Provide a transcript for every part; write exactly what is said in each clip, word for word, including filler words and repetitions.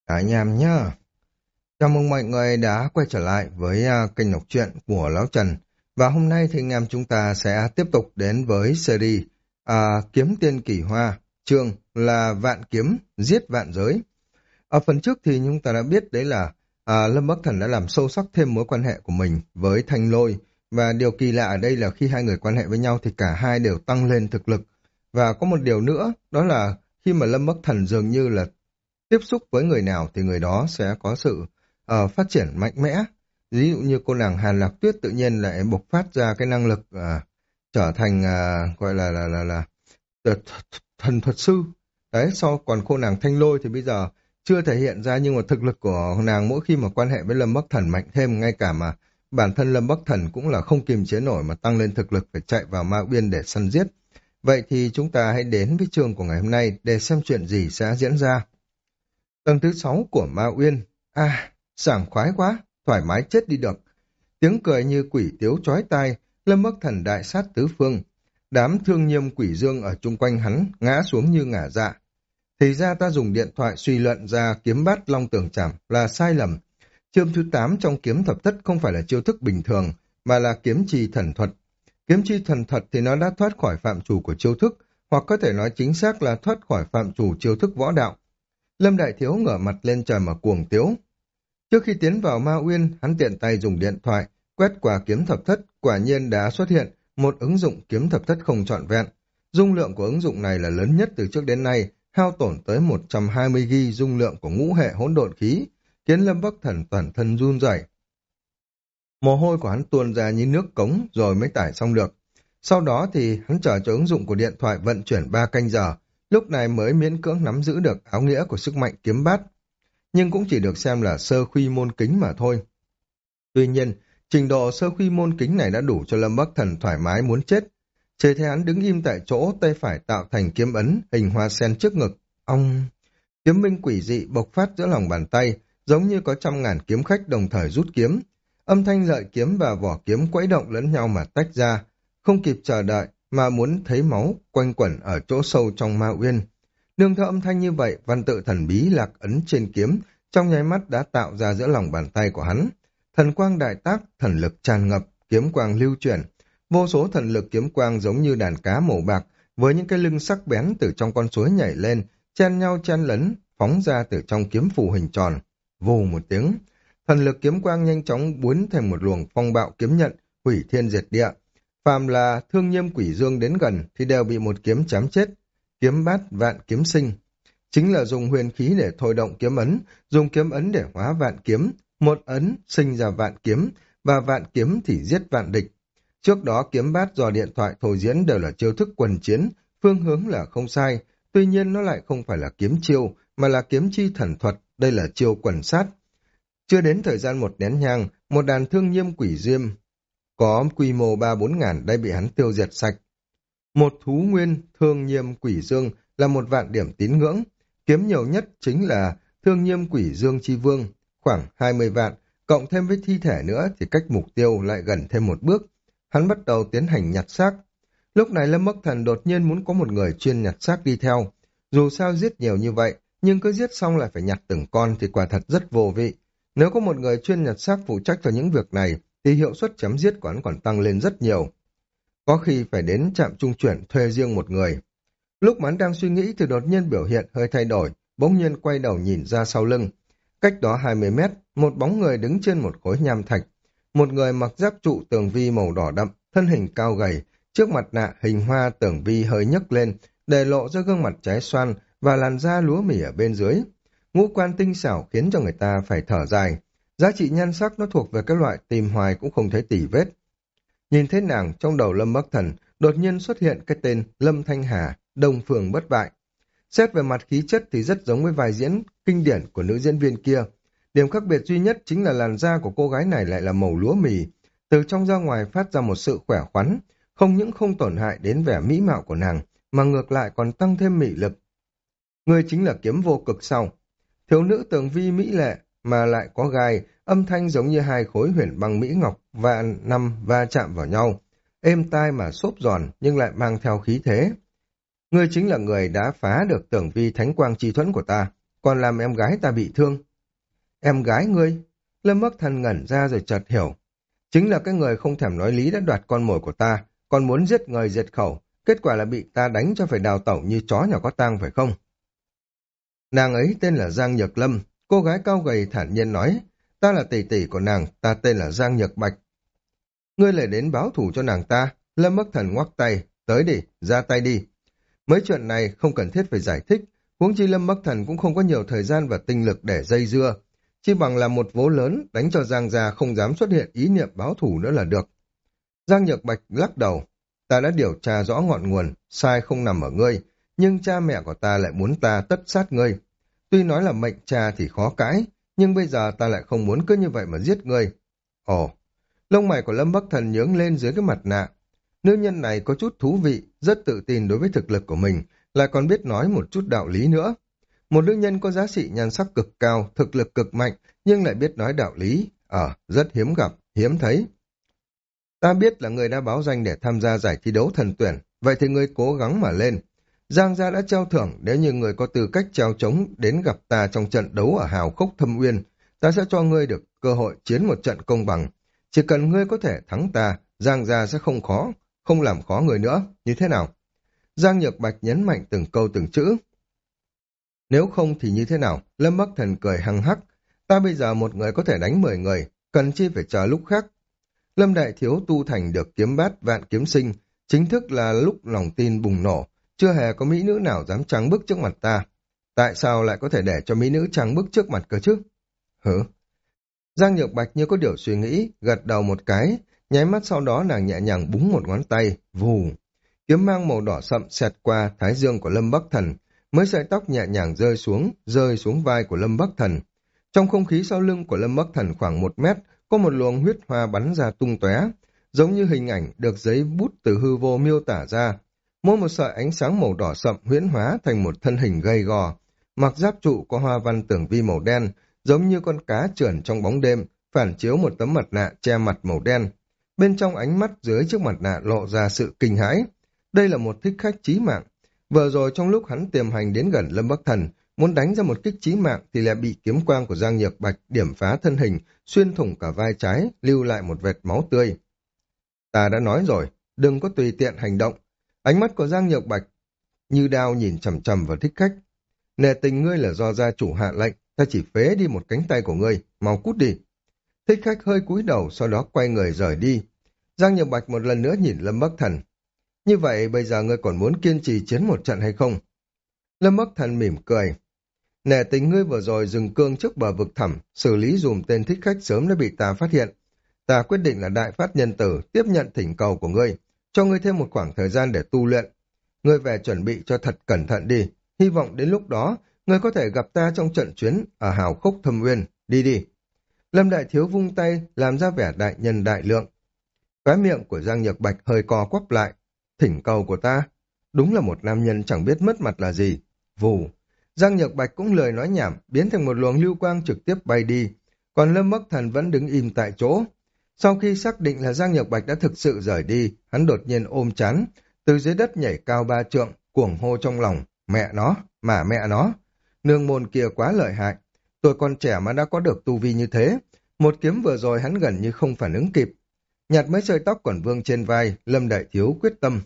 Cả nhàm nhá. Chào mừng mọi người đã quay trở lại với à, kênh đọc truyện của Lão Trần. Và hôm nay thì anh em chúng ta sẽ tiếp tục đến với series à, Kiếm Tiên Kỳ Hoa, chương là Vạn Kiếm Giết Vạn Giới. Ở phần trước thì chúng ta đã biết đấy là à, Lâm Bắc Thần đã làm sâu sắc thêm mối quan hệ của mình với Thanh Lôi. Và điều kỳ lạ ở đây là khi hai người quan hệ với nhau thì cả hai đều tăng lên thực lực. Và có một điều nữa, đó là khi mà Lâm Bắc Thần dường như là tiếp xúc với người nào thì người đó sẽ có sự ờ, phát triển mạnh mẽ. Ví dụ như cô nàng Hàn Lạc Tuyết tự nhiên lại bộc phát ra cái năng lực ờ, trở thành ờ, gọi là là là là th- th- thần thuật sư. Đấy, sau còn cô nàng Thanh Lôi thì bây giờ chưa thể hiện ra, nhưng mà thực lực của nàng mỗi khi mà quan hệ với Lâm Bắc Thần mạnh thêm, ngay cả mà bản thân Lâm Bắc Thần cũng là không kiềm chế nổi mà tăng lên thực lực, phải chạy vào Ma Uyên để săn giết. Vậy thì chúng ta hãy đến với chương của ngày hôm nay để xem chuyện gì sẽ diễn ra. Tầng thứ sáu của Ma Uyên. À, sảng khoái quá, thoải mái chết đi được. Tiếng cười như quỷ tiếu chói tai, Lâm Bắc Thần đại sát tứ phương. Đám thương nhiêm quỷ dương ở chung quanh hắn ngã xuống như ngả dạ. Thì ra ta dùng điện thoại suy luận ra kiếm bát long tường chảm là sai lầm. Chiêu thứ tám trong kiếm thập thất không phải là chiêu thức bình thường, mà là kiếm chi thần thuật. Kiếm chi thần thuật thì nó đã thoát khỏi phạm trù của chiêu thức, hoặc có thể nói chính xác là thoát khỏi phạm trù chiêu thức võ đạo. Lâm Đại Thiếu ngửa mặt lên trời mà cuồng tiếu. Trước khi tiến vào Ma Uyên, hắn tiện tay dùng điện thoại, quét qua kiếm thập thất, quả nhiên đã xuất hiện một ứng dụng kiếm thập thất không trọn vẹn. Dung lượng của ứng dụng này là lớn nhất từ trước đến nay, hao tổn tới một trăm hai mươi gi-ga-bai dung lượng của ngũ hệ hỗn độn khí, khiến Lâm Bắc Thần toàn thân run rẩy. Mồ hôi của hắn tuôn ra như nước cống rồi mới tải xong được. Sau đó thì hắn chờ cho ứng dụng của điện thoại vận chuyển ba canh giờ, lúc này mới miễn cưỡng nắm giữ được áo nghĩa của sức mạnh kiếm bát, nhưng cũng chỉ được xem là sơ khuy môn kính mà thôi. Tuy nhiên, trình độ sơ khuy môn kính này đã đủ cho Lâm Bắc Thần thoải mái muốn chết. Chỉ thấy hắn đứng im tại chỗ, tay phải tạo thành kiếm ấn, hình hoa sen trước ngực. Ông... Kiếm minh quỷ dị bộc phát giữa lòng bàn tay, giống như có trăm ngàn kiếm khách đồng thời rút kiếm. Âm thanh lợi kiếm và vỏ kiếm quẫy động lẫn nhau mà tách ra, không kịp chờ đợi mà muốn thấy máu quanh quẩn ở chỗ sâu trong Ma Uyên. Nương theo âm thanh như vậy, văn tự thần bí lạc ấn trên kiếm trong nháy mắt đã tạo ra giữa lòng bàn tay của hắn. Thần quang đại tác, thần lực tràn ngập, kiếm quang lưu chuyển. Vô số thần lực kiếm quang giống như đàn cá màu bạc, với những cái lưng sắc bén từ trong con suối nhảy lên, chen nhau chen lấn, phóng ra từ trong kiếm phù hình tròn. Vù một tiếng, thần lực kiếm quang nhanh chóng biến thành một luồng phong bạo kiếm nhận, hủy thiên diệt địa. Phàm là thương nhiêm quỷ dương đến gần thì đều bị một kiếm chém chết. Kiếm bát vạn kiếm sinh, chính là dùng huyền khí để thôi động kiếm ấn, dùng kiếm ấn để hóa vạn kiếm, một ấn sinh ra vạn kiếm, và vạn kiếm thì giết vạn địch. Trước đó kiếm bát do điện thoại thổi diễn đều là chiêu thức quần chiến, phương hướng là không sai, tuy nhiên nó lại không phải là kiếm chiêu, mà là kiếm chi thần thuật, đây là chiêu quần sát. Chưa đến thời gian một nén nhang, một đàn thương nhiêm quỷ diêm có quy mô ba bốn ngàn đã bị hắn tiêu diệt sạch. Một thú nguyên thương nhiêm quỷ dương là một vạn điểm tín ngưỡng, kiếm nhiều nhất chính là thương nhiêm quỷ dương chi vương, khoảng hai mươi vạn, cộng thêm với thi thể nữa thì cách mục tiêu lại gần thêm một bước. Hắn bắt đầu tiến hành nhặt xác. Lúc này Lâm Bắc Thần đột nhiên muốn có một người chuyên nhặt xác đi theo. Dù sao giết nhiều như vậy, nhưng cứ giết xong lại phải nhặt từng con thì quả thật rất vô vị. Nếu có một người chuyên nhặt xác phụ trách cho những việc này, thì hiệu suất chém giết của hắn còn tăng lên rất nhiều. Có khi phải đến trạm trung chuyển thuê riêng một người. Lúc mà hắn đang suy nghĩ thì đột nhiên biểu hiện hơi thay đổi, bỗng nhiên quay đầu nhìn ra sau lưng. Cách đó hai mươi mét, một bóng người đứng trên một khối nham thạch. Một người mặc giáp trụ tường vi màu đỏ đậm, thân hình cao gầy, trước mặt nạ hình hoa tường vi hơi nhấc lên, để lộ ra gương mặt trái xoan và làn da lúa mì ở bên dưới. Ngũ quan tinh xảo khiến cho người ta phải thở dài. Giá trị nhan sắc nó thuộc về cái loại tìm hoài cũng không thấy tỉ vết. Nhìn thấy nàng, trong đầu Lâm Bắc Thần đột nhiên xuất hiện cái tên Lâm Thanh Hà, Đông Phương bất bại. Xét về mặt khí chất thì rất giống với vai diễn kinh điển của nữ diễn viên kia. Điểm khác biệt duy nhất chính là làn da của cô gái này lại là màu lúa mì, từ trong ra ngoài phát ra một sự khỏe khoắn, không những không tổn hại đến vẻ mỹ mạo của nàng, mà ngược lại còn tăng thêm mị lực. Người chính là kiếm vô cực sau. Thiếu nữ tường vi mỹ lệ, mà lại có gai, âm thanh giống như hai khối huyền băng mỹ ngọc và năm va chạm vào nhau, êm tai mà xốp giòn nhưng lại mang theo khí thế. Ngươi chính là người đã phá được tường vi thánh quang chi thuẫn của ta, còn làm em gái ta bị thương. Em gái ngươi? Lâm Bắc Thần ngẩn ra rồi chợt hiểu. Chính là cái người không thèm nói lý đã đoạt con mồi của ta, còn muốn giết người diệt khẩu, kết quả là bị ta đánh cho phải đào tẩu như chó nhỏ có tang phải không? Nàng ấy tên là Giang Nhược Lâm, cô gái cao gầy thản nhiên nói, ta là tỷ tỷ của nàng, ta tên là Giang Nhược Bạch. Ngươi lại đến báo thù cho nàng ta. Lâm Bắc Thần ngoắc tay, tới đi, ra tay đi. Mấy chuyện này không cần thiết phải giải thích, huống chi Lâm Bắc Thần cũng không có nhiều thời gian và tinh lực để dây dưa, chỉ bằng là một vố lớn đánh cho Giang gia không dám xuất hiện ý niệm báo thù nữa là được. Giang Nhược Bạch lắc đầu, ta đã điều tra rõ ngọn nguồn, sai không nằm ở ngươi, nhưng cha mẹ của ta lại muốn ta tất sát ngươi. Tuy nói là mệnh cha thì khó cãi, nhưng bây giờ ta lại không muốn cứ như vậy mà giết ngươi. Ồ, lông mày của Lâm Bắc Thần nhướng lên dưới cái mặt nạ. Nữ nhân này có chút thú vị, rất tự tin đối với thực lực của mình, lại còn biết nói một chút đạo lý nữa. Một nữ nhân có giá trị nhan sắc cực cao, thực lực cực mạnh, nhưng lại biết nói đạo lý. Ờ, rất hiếm gặp, hiếm thấy. Ta biết là người đã báo danh để tham gia giải thi đấu thần tuyển, vậy thì ngươi cố gắng mà lên. Giang gia đã treo thưởng, nếu như người có tư cách treo trống đến gặp ta trong trận đấu ở Hào Khốc Thâm Uyên, ta sẽ cho ngươi được cơ hội chiến một trận công bằng. Chỉ cần ngươi có thể thắng ta, Giang gia sẽ không khó, không làm khó người nữa, như thế nào? Giang Nhược Bạch nhấn mạnh từng câu từng chữ. Nếu không thì như thế nào? Lâm Bắc Thần cười hăng hắc. Ta bây giờ một người có thể đánh mười người, cần chi phải chờ lúc khác. Lâm Đại Thiếu tu thành được kiếm bát vạn kiếm sinh, chính thức là lúc lòng tin bùng nổ, chưa hề có mỹ nữ nào dám trắng bước trước mặt ta. Tại sao lại có thể để cho mỹ nữ trắng bước trước mặt cơ chứ? Hử? Giang Nhược Bạch như có điều suy nghĩ, gật đầu một cái, nháy mắt sau đó nàng nhẹ nhàng búng một ngón tay, vù. Kiếm mang màu đỏ sậm xẹt qua thái dương của Lâm Bắc Thần, mấy sợi tóc nhẹ nhàng rơi xuống, rơi xuống vai của Lâm Bắc Thần. Trong không khí sau lưng của Lâm Bắc Thần khoảng một mét, có một luồng huyết hoa bắn ra tung tóe, giống như hình ảnh được giấy bút từ hư vô miêu tả ra. Mỗi một sợi ánh sáng màu đỏ sậm huyễn hóa thành một thân hình gầy gò, mặc giáp trụ có hoa văn tường vi màu đen, giống như con cá trườn trong bóng đêm, phản chiếu một tấm mặt nạ che mặt màu đen. Bên trong ánh mắt dưới chiếc mặt nạ lộ ra sự kinh hãi. Đây là một thích khách chí mạng. Vừa rồi trong lúc hắn tiềm hành đến gần Lâm Bắc Thần, muốn đánh ra một kích chí mạng thì lại bị kiếm quang của Giang Nhược Bạch điểm phá thân hình, xuyên thủng cả vai trái, lưu lại một vệt máu tươi. Ta đã nói rồi, đừng có tùy tiện hành động. Ánh mắt của Giang Nhược Bạch như đao nhìn chằm chằm vào thích khách. Nể tình ngươi là do gia chủ hạ lệnh, ta chỉ phế đi một cánh tay của ngươi, mau cút đi. Thích khách hơi cúi đầu, sau đó quay người rời đi. Giang Nhược Bạch một lần nữa nhìn Lâm Bắc Thần. Như vậy bây giờ ngươi còn muốn kiên trì chiến một trận hay không? Lâm Bắc Thần mỉm cười. Nể tình ngươi vừa rồi dừng cương trước bờ vực thẳm, xử lý dùm tên thích khách sớm đã bị ta phát hiện. Ta quyết định là đại phát nhân tử, tiếp nhận thỉnh cầu của ngươi, cho ngươi thêm một khoảng thời gian để tu luyện. Ngươi về chuẩn bị cho thật cẩn thận đi, hy vọng đến lúc đó, ngươi có thể gặp ta trong trận chuyến ở Hào Khốc Thâm Uyên, đi đi. Lâm Đại Thiếu vung tay, làm ra vẻ đại nhân đại lượng. Khóe miệng của Giang Nhược Bạch hơi co quắp lại. Thỉnh cầu của ta, đúng là một nam nhân chẳng biết mất mặt là gì. Vù, Giang Nhược Bạch cũng lười nói nhảm, biến thành một luồng lưu quang trực tiếp bay đi, còn Lâm Bắc Thần vẫn đứng im tại chỗ. Sau khi xác định là Giang Nhược Bạch đã thực sự rời đi, hắn đột nhiên ôm chán, từ dưới đất nhảy cao ba trượng, cuồng hô trong lòng, mẹ nó, mà mẹ nó, nương môn kia quá lợi hại, tôi còn trẻ mà đã có được tu vi như thế, một kiếm vừa rồi hắn gần như không phản ứng kịp. Nhặt mấy sợi tóc còn vương trên vai, Lâm Đại Thiếu quyết tâm.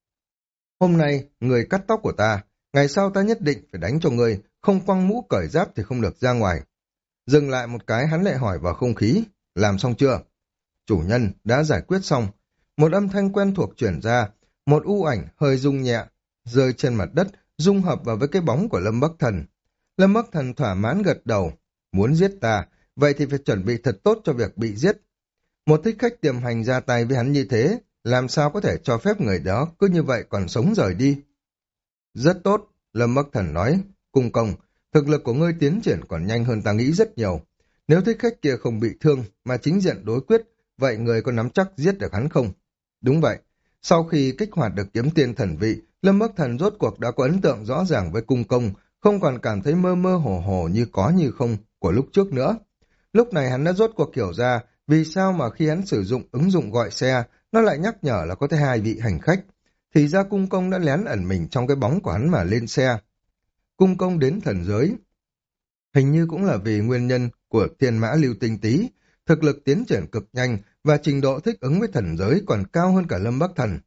Hôm nay, người cắt tóc của ta, ngày sau ta nhất định phải đánh cho người, không quăng mũ cởi giáp thì không được ra ngoài. Dừng lại một cái hắn lại hỏi vào không khí, làm xong chưa? Chủ nhân đã giải quyết xong. Một âm thanh quen thuộc chuyển ra, một u ảnh hơi rung nhẹ, rơi trên mặt đất, dung hợp vào với cái bóng của Lâm Bắc Thần. Lâm Bắc Thần thỏa mãn gật đầu, muốn giết ta, vậy thì phải chuẩn bị thật tốt cho việc bị giết. Một thích khách tiềm hành ra tay với hắn như thế, làm sao có thể cho phép người đó cứ như vậy còn sống rời đi? Rất tốt, Lâm Bắc Thần nói, cung công, thực lực của ngươi tiến triển còn nhanh hơn ta nghĩ rất nhiều. Nếu thích khách kia không bị thương mà chính diện đối quyết, vậy người có nắm chắc giết được hắn không? Đúng vậy, sau khi kích hoạt được kiếm tiên thần vị, Lâm Bắc Thần rốt cuộc đã có ấn tượng rõ ràng với cung công, không còn cảm thấy mơ mơ hồ hồ như có như không của lúc trước nữa. Lúc này hắn đã rốt cuộc hiểu ra vì sao mà khi hắn sử dụng ứng dụng gọi xe, nó lại nhắc nhở là có thể hai vị hành khách. Thì ra cung công đã lén ẩn mình trong cái bóng của hắn mà lên xe. Cung công đến thần giới. Hình như cũng là vì nguyên nhân của thiên mã lưu tinh tý, thực lực tiến triển cực nhanh và trình độ thích ứng với thần giới còn cao hơn cả Lâm Bắc Thần.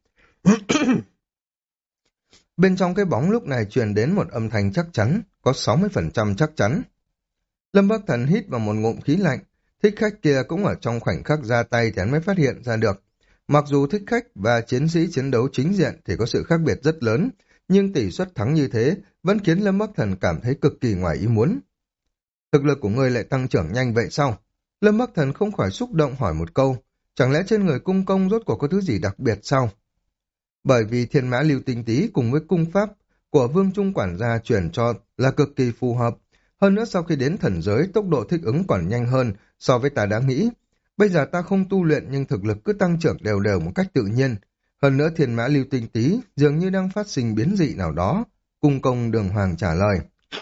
Bên trong cái bóng lúc này truyền đến một âm thanh chắc chắn, có sáu mươi phần trăm chắc chắn. Lâm Bắc Thần hít vào một ngụm khí lạnh, thích khách kia cũng ở trong khoảnh khắc ra tay thì hắn mới phát hiện ra được. Mặc dù thích khách và chiến sĩ chiến đấu chính diện thì có sự khác biệt rất lớn, nhưng tỷ suất thắng như thế vẫn khiến Lâm Bắc Thần cảm thấy cực kỳ ngoài ý muốn. Thực lực của ngươi lại tăng trưởng nhanh vậy sao? Lâm Bắc Thần không khỏi xúc động hỏi một câu, chẳng lẽ trên người cung công rốt cuộc có thứ gì đặc biệt sao? Bởi vì thiên mã lưu tinh tý cùng với cung pháp của Vương Trung quản gia truyền cho là cực kỳ phù hợp. Hơn nữa sau khi đến thần giới, tốc độ thích ứng còn nhanh hơn so với ta đã nghĩ. Bây giờ ta không tu luyện nhưng thực lực cứ tăng trưởng đều đều một cách tự nhiên. Hơn nữa thiên mã lưu tinh tý dường như đang phát sinh biến dị nào đó. Cung công Đường Hoàng trả lời.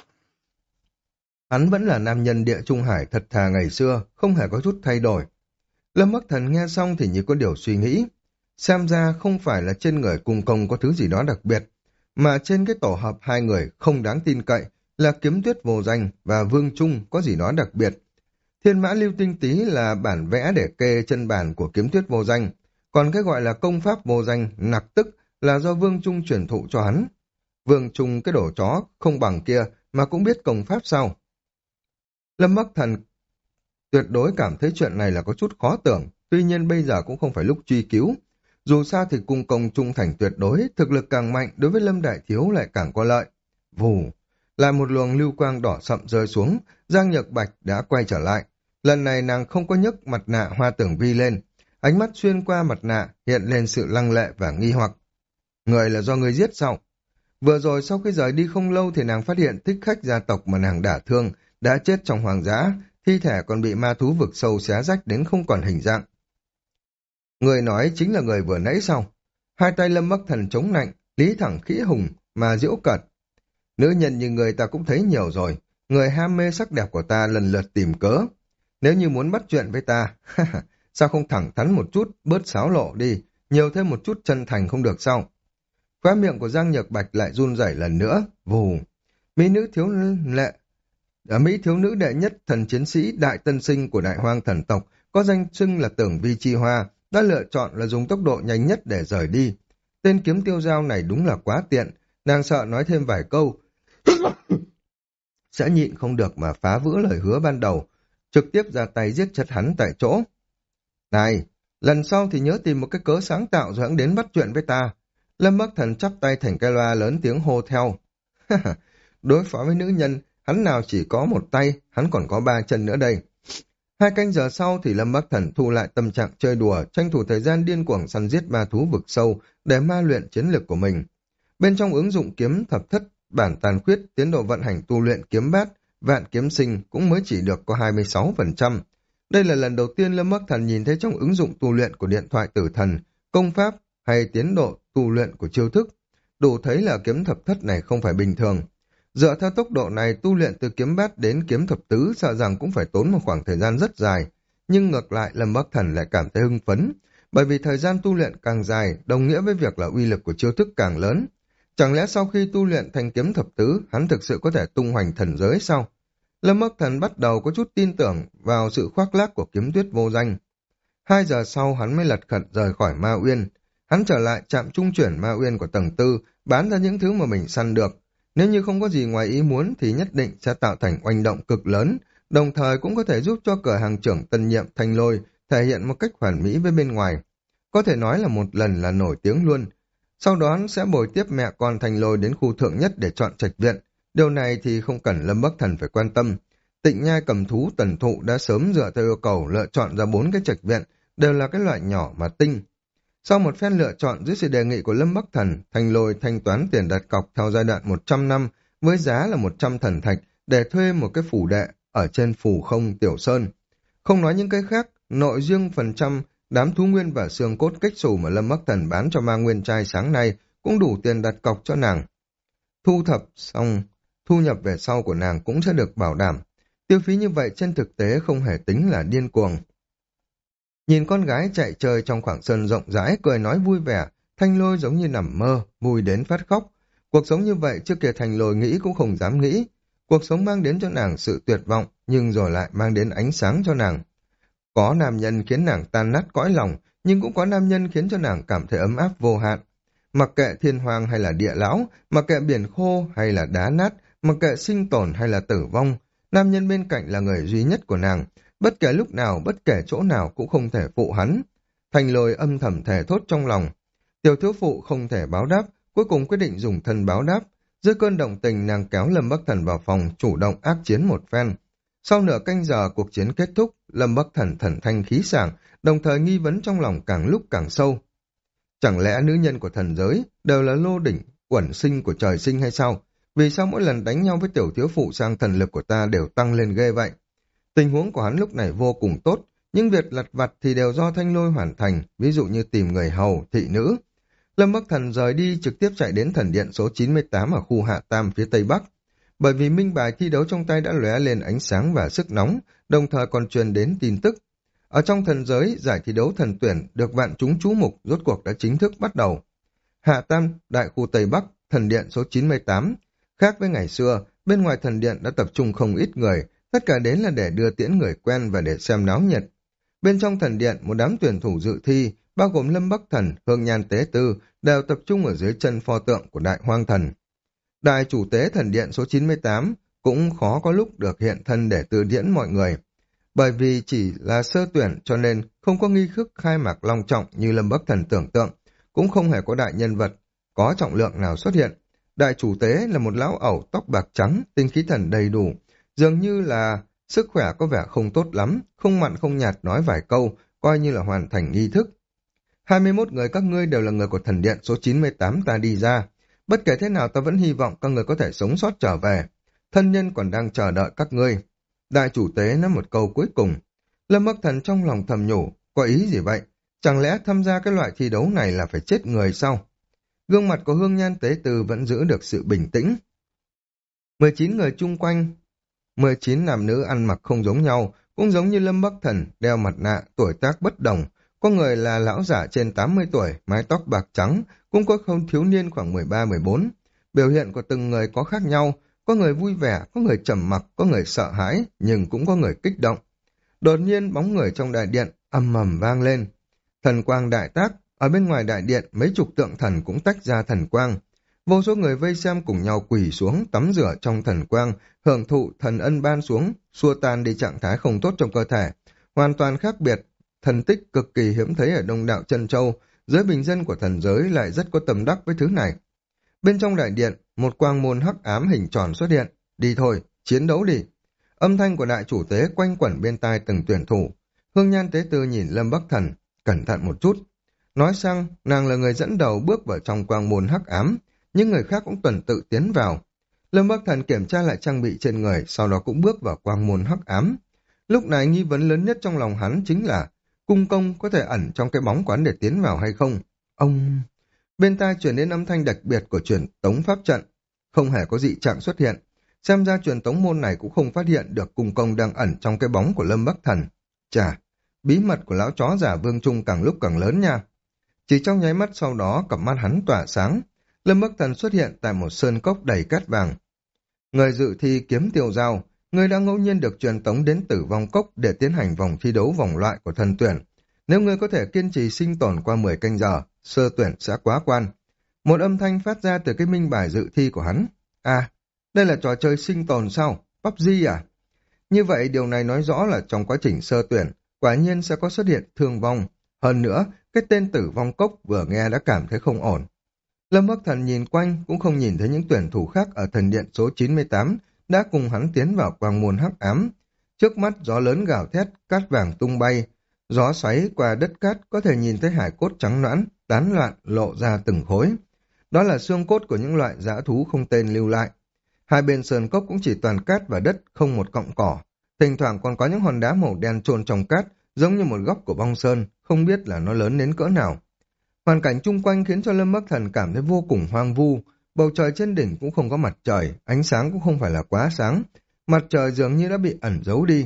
Hắn vẫn là nam nhân địa trung hải thật thà ngày xưa, không hề có chút thay đổi. Lâm Bắc Thần nghe xong thì như có điều suy nghĩ. Xem ra không phải là trên người cung công có thứ gì đó đặc biệt, mà trên cái tổ hợp hai người không đáng tin cậy là Kiếm Tuyết Vô Danh và Vương Trung có gì đó đặc biệt. Thiên mã lưu tinh tý là bản vẽ để kê chân bản của Kiếm Tuyết Vô Danh, còn cái gọi là công pháp vô danh nặc tức là do Vương Trung truyền thụ cho hắn. Vương Trung cái đổ chó không bằng kia mà cũng biết công pháp sao? Lâm Bắc Thần tuyệt đối cảm thấy chuyện này là có chút khó tưởng, tuy nhiên bây giờ cũng không phải lúc truy cứu. Dù sao thì cung công trung thành tuyệt đối, thực lực càng mạnh đối với Lâm Đại Thiếu lại càng có lợi. Vù, lại một luồng lưu quang đỏ sậm rơi xuống, Giang Nhược Bạch đã quay trở lại. Lần này nàng không có nhấc mặt nạ hoa tưởng vi lên, ánh mắt xuyên qua mặt nạ hiện lên sự lăng lệ và nghi hoặc. Người là do người giết sao? Vừa rồi sau khi rời đi không lâu thì nàng phát hiện thích khách gia tộc mà nàng đả thương đã chết trong hoang dã, thi thể còn bị ma thú vực sâu xé rách đến không còn hình dạng. Người nói chính là người vừa nãy sao? Hai tay Lâm Bắc Thần chống nạnh, lý thẳng khĩ hùng mà giễu cợt. Nữ nhân như người ta cũng thấy nhiều rồi, người ham mê sắc đẹp của ta lần lượt tìm cớ. Nếu như muốn bắt chuyện với ta, sao không thẳng thắn một chút, bớt xáo lộ đi, nhiều thêm một chút chân thành không được sao? Khóe miệng của Giang Nhược Bạch lại run rẩy lần nữa, vù. Mỹ nữ thiếu lệ, ở Mỹ thiếu nữ đệ nhất thần chiến sĩ đại tân sinh của đại hoang thần tộc, có danh xưng là Tưởng Vi Chi Hoa, đã lựa chọn là dùng tốc độ nhanh nhất để rời đi. Tên kiếm tiêu dao này đúng là quá tiện, nàng sợ nói thêm vài câu. Sẽ nhịn không được mà phá vỡ lời hứa ban đầu, trực tiếp ra tay giết chết hắn tại chỗ. Này, lần sau thì nhớ tìm một cái cớ sáng tạo rồi hẵng đến bắt chuyện với ta. Lâm Bắc Thần chắp tay thành cái loa lớn tiếng hô theo. Đối phó với nữ nhân, hắn nào chỉ có một tay, hắn còn có ba chân nữa đây. Hai canh giờ sau thì Lâm Bắc Thần thu lại tâm trạng chơi đùa, tranh thủ thời gian điên cuồng săn giết ma thú vực sâu để ma luyện chiến lược của mình. Bên trong ứng dụng kiếm thập thất, bản tàn khuyết, tiến độ vận hành tu luyện kiếm bát, vạn kiếm sinh cũng mới chỉ được có hai mươi sáu phần trăm. Đây là lần đầu tiên Lâm Bắc Thần nhìn thấy trong ứng dụng tu luyện của điện thoại tử thần, công pháp hay tiến độ tu luyện của chiêu thức. Đủ thấy là kiếm thập thất này không phải bình thường. Dựa theo tốc độ này, tu luyện từ kiếm bát đến kiếm thập tứ sợ rằng cũng phải tốn một khoảng thời gian rất dài. Nhưng ngược lại, Lâm Bắc Thần lại cảm thấy hưng phấn, bởi vì thời gian tu luyện càng dài, đồng nghĩa với việc là uy lực của chiêu thức càng lớn. Chẳng lẽ sau khi tu luyện thành kiếm thập tứ, hắn thực sự có thể tung hoành thần giới sao? Lâm Bắc Thần bắt đầu có chút tin tưởng vào sự khoác lác của Kiếm Tuyết Vô Danh. Hai giờ sau hắn mới lật khật rời khỏi Ma Uyên. Hắn trở lại trạm trung chuyển Ma Uyên của tầng tư, bán ra những thứ mà mình săn được. Nếu như không có gì ngoài ý muốn thì nhất định sẽ tạo thành oanh động cực lớn, đồng thời cũng có thể giúp cho cửa hàng trưởng tân nhiệm Thanh Lôi thể hiện một cách hoàn mỹ với bên ngoài. Có thể nói là một lần là nổi tiếng luôn. Sau đó hắn sẽ bồi tiếp mẹ con Thanh Lôi đến khu thượng nhất để chọn trạch viện. Điều này thì không cần Lâm Bắc Thần phải quan tâm. Tịnh Nhai Cầm Thú Tần Thụ đã sớm dựa theo yêu cầu lựa chọn ra bốn cái trạch viện, đều là cái loại nhỏ mà tinh. Sau một phen lựa chọn dưới sự đề nghị của Lâm Bắc Thần, Thanh Lôi thanh toán tiền đặt cọc theo giai đoạn một trăm năm với giá là một trăm thần thạch để thuê một cái phủ đệ ở trên phủ không Tiểu Sơn. Không nói những cái khác, nội riêng phần trăm đám thú nguyên và xương cốt cách xù mà Lâm Bắc Thần bán cho Ma Nguyên Trai sáng nay cũng đủ tiền đặt cọc cho nàng. Thu thập xong, thu nhập về sau của nàng cũng sẽ được bảo đảm. Tiêu phí như vậy trên thực tế không hề tính là điên cuồng. Nhìn con gái chạy chơi trong khoảng sân rộng rãi, cười nói vui vẻ, Thanh Lôi giống như nằm mơ, vui đến phát khóc. Cuộc sống như vậy trước kia Thanh Lôi nghĩ cũng không dám nghĩ. Cuộc sống mang đến cho nàng sự tuyệt vọng, nhưng rồi lại mang đến ánh sáng cho nàng. Có nam nhân khiến nàng tan nát cõi lòng, nhưng cũng có nam nhân khiến cho nàng cảm thấy ấm áp vô hạn. Mặc kệ thiên hoàng hay là địa lão, mặc kệ biển khô hay là đá nát, mặc kệ sinh tồn hay là tử vong, nam nhân bên cạnh là người duy nhất của nàng, bất kể lúc nào, bất kể chỗ nào cũng không thể phụ hắn. Thành Lôi âm thầm thề thốt trong lòng. Tiểu thiếu phụ không thể báo đáp, cuối cùng quyết định dùng thân báo đáp. Dưới cơn động tình, nàng kéo Lâm Bắc Thần vào phòng, chủ động ác chiến một phen. Sau nửa canh giờ cuộc chiến kết thúc, Lâm Bắc Thần thần thanh khí sảng, đồng thời nghi vấn trong lòng càng lúc càng sâu. Chẳng lẽ nữ nhân của thần giới đều là lô đỉnh, uẩn sinh của trời sinh hay sao? Vì sao mỗi lần đánh nhau với tiểu thiếu phụ sang thần lực của ta đều tăng lên ghê vậy? Tình huống của hắn lúc này vô cùng tốt, nhưng việc lặt vặt thì đều do Thanh Lôi hoàn thành, ví dụ như tìm người hầu, thị nữ. Lâm Bắc Thần rời đi trực tiếp chạy đến thần điện số chín mươi tám ở khu Hạ Tam phía Tây Bắc. Bởi vì minh bài thi đấu trong tay đã lóe lên ánh sáng và sức nóng, đồng thời còn truyền đến tin tức. Ở trong thần giới, giải thi đấu thần tuyển được vạn chúng chú mục rốt cuộc đã chính thức bắt đầu. Hạ Tam, đại khu Tây Bắc, thần điện số chín mươi tám. Khác với ngày xưa, bên ngoài thần điện đã tập trung không ít người, tất cả đến là để đưa tiễn người quen và để xem náo nhiệt. Bên trong thần điện, một đám tuyển thủ dự thi, bao gồm Lâm Bắc Thần, Hương Nhan Tế Tư, đều tập trung ở dưới chân pho tượng của Đại Hoang Thần. Đại chủ tế thần điện số chín mươi tám cũng khó có lúc được hiện thân để tư điển mọi người. Bởi vì chỉ là sơ tuyển cho nên không có nghi thức khai mạc long trọng như Lâm Bắc Thần tưởng tượng, cũng không hề có đại nhân vật, có trọng lượng nào xuất hiện. Đại chủ tế là một lão ẩu tóc bạc trắng, tinh khí thần đầy đủ, dường như là sức khỏe có vẻ không tốt lắm, không mặn không nhạt nói vài câu, coi như là hoàn thành nghi thức. hai mươi mốt người các ngươi đều là người của thần điện số chín mươi tám ta đi ra. Bất kể thế nào ta vẫn hy vọng các người có thể sống sót trở về. Thân nhân còn đang chờ đợi các ngươi. Đại chủ tế nói một câu cuối cùng. Lâm Bắc Thần trong lòng thầm nhủ, có ý gì vậy? Chẳng lẽ tham gia cái loại thi đấu này là phải chết người sao? Gương mặt của Hương Nhan Tế Từ vẫn giữ được sự bình tĩnh. mười chín người chung quanh, mười chín nam nữ ăn mặc không giống nhau, cũng giống như Lâm Bắc Thần, đeo mặt nạ, tuổi tác bất đồng. Có người là lão giả trên tám mươi tuổi, mái tóc bạc trắng, cũng có không thiếu niên khoảng mười ba mười bốn. Biểu hiện của từng người có khác nhau, có người vui vẻ, có người trầm mặc, có người sợ hãi, nhưng cũng có người kích động. Đột nhiên bóng người trong đại điện ầm ầm vang lên. Thần quang đại tác, ở bên ngoài đại điện mấy chục tượng thần cũng tách ra thần quang. Vô số người vây xem cùng nhau quỳ xuống tắm rửa trong thần quang, hưởng thụ thần ân ban xuống, xua tan đi trạng thái không tốt trong cơ thể. Hoàn toàn khác biệt, thần tích cực kỳ hiếm thấy ở Đông Đạo Chân Châu, giới bình dân của thần giới lại rất có tâm đắc với thứ này. Bên trong đại điện, một quang môn hắc ám hình tròn xuất hiện. Đi thôi, chiến đấu đi. Âm thanh của đại chủ tế quanh quẩn bên tai từng tuyển thủ. Hương Nhan Tế Tư nhìn Lâm Bắc Thần, cẩn thận một chút. Nói sang, nàng là người dẫn đầu bước vào trong quang môn hắc ám, nhưng người khác cũng tuần tự tiến vào. Lâm Bắc Thần kiểm tra lại trang bị trên người, sau đó cũng bước vào quang môn hắc ám. Lúc này nghi vấn lớn nhất trong lòng hắn chính là cung công có thể ẩn trong cái bóng quán để tiến vào hay không? Ông... Bên tai truyền đến âm thanh đặc biệt của truyền tống pháp trận. Không hề có dị trạng xuất hiện. Xem ra truyền tống môn này cũng không phát hiện được cung công đang ẩn trong cái bóng của Lâm Bắc Thần. Chà, bí mật của lão chó giả Vương Trung càng lúc càng lớn nha. Chỉ trong nháy mắt sau đó, cặp mắt hắn tỏa sáng. Lâm Bắc Thần xuất hiện tại một sơn cốc đầy cát vàng. Người dự thi kiếm tiêu giao, người đã ngẫu nhiên được truyền tống đến tử vong cốc để tiến hành vòng thi đấu vòng loại của thần tuyển. Nếu người có thể kiên trì sinh tồn qua mười canh giờ, sơ tuyển sẽ quá quan. Một âm thanh phát ra từ cái minh bài dự thi của hắn. À, đây là trò chơi sinh tồn sao? pê u bê giê à? Như vậy điều này nói rõ là trong quá trình sơ tuyển, quả nhiên sẽ có xuất hiện thương vong. Hơn nữa, cái tên tử vong cốc vừa nghe đã cảm thấy không ổn. Lâm Bắc Thần nhìn quanh cũng không nhìn thấy những tuyển thủ khác ở thần điện số chín mươi tám đã cùng hắn tiến vào quang môn hắc ám. Trước mắt gió lớn gào thét, cát vàng tung bay, gió xoáy qua đất cát có thể nhìn thấy hải cốt trắng nõn, tán loạn lộ ra từng khối. Đó là xương cốt của những loại dã thú không tên lưu lại. Hai bên sườn cốc cũng chỉ toàn cát và đất, không một cọng cỏ. Thỉnh thoảng còn có những hòn đá màu đen chôn trong cát, giống như một góc của bong sơn, không biết là nó lớn đến cỡ nào. Hoàn cảnh chung quanh khiến cho Lâm Bắc Thần cảm thấy vô cùng hoang vu, bầu trời trên đỉnh cũng không có mặt trời, ánh sáng cũng không phải là quá sáng, mặt trời dường như đã bị ẩn giấu đi.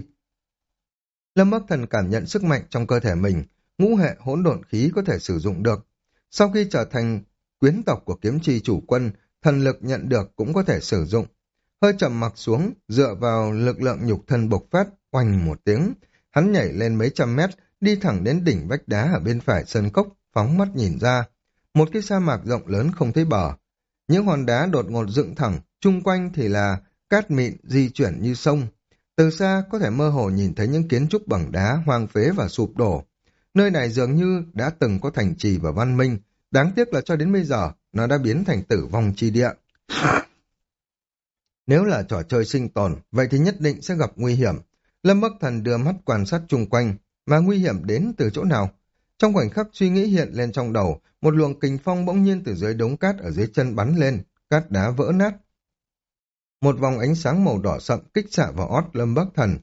Lâm Bắc Thần cảm nhận sức mạnh trong cơ thể mình, ngũ hệ hỗn độn khí có thể sử dụng được. Sau khi trở thành quyến tộc của kiếm chi chủ quân, thần lực nhận được cũng có thể sử dụng. hơi trầm mặc xuống, dựa vào lực lượng nhục thân bộc phát, oanh một tiếng. Hắn nhảy lên mấy trăm mét, đi thẳng đến đỉnh vách đá ở bên phải sơn cốc, phóng mắt nhìn ra. Một cái sa mạc rộng lớn không thấy bờ. Những hòn đá đột ngột dựng thẳng, chung quanh thì là cát mịn di chuyển như sông. Từ xa có thể mơ hồ nhìn thấy những kiến trúc bằng đá hoang phế và sụp đổ. Nơi này dường như đã từng có thành trì và văn minh, đáng tiếc là cho đến bây giờ nó đã biến thành tử vong chi địa. Nếu là trò chơi sinh tồn, vậy thì nhất định sẽ gặp nguy hiểm. Lâm Bắc Thần đưa mắt quan sát chung quanh, mà nguy hiểm đến từ chỗ nào? Trong khoảnh khắc suy nghĩ hiện lên trong đầu, một luồng kình phong bỗng nhiên từ dưới đống cát ở dưới chân bắn lên, cát đá vỡ nát. Một vòng ánh sáng màu đỏ sậm kích xạ vào ót Lâm Bắc Thần.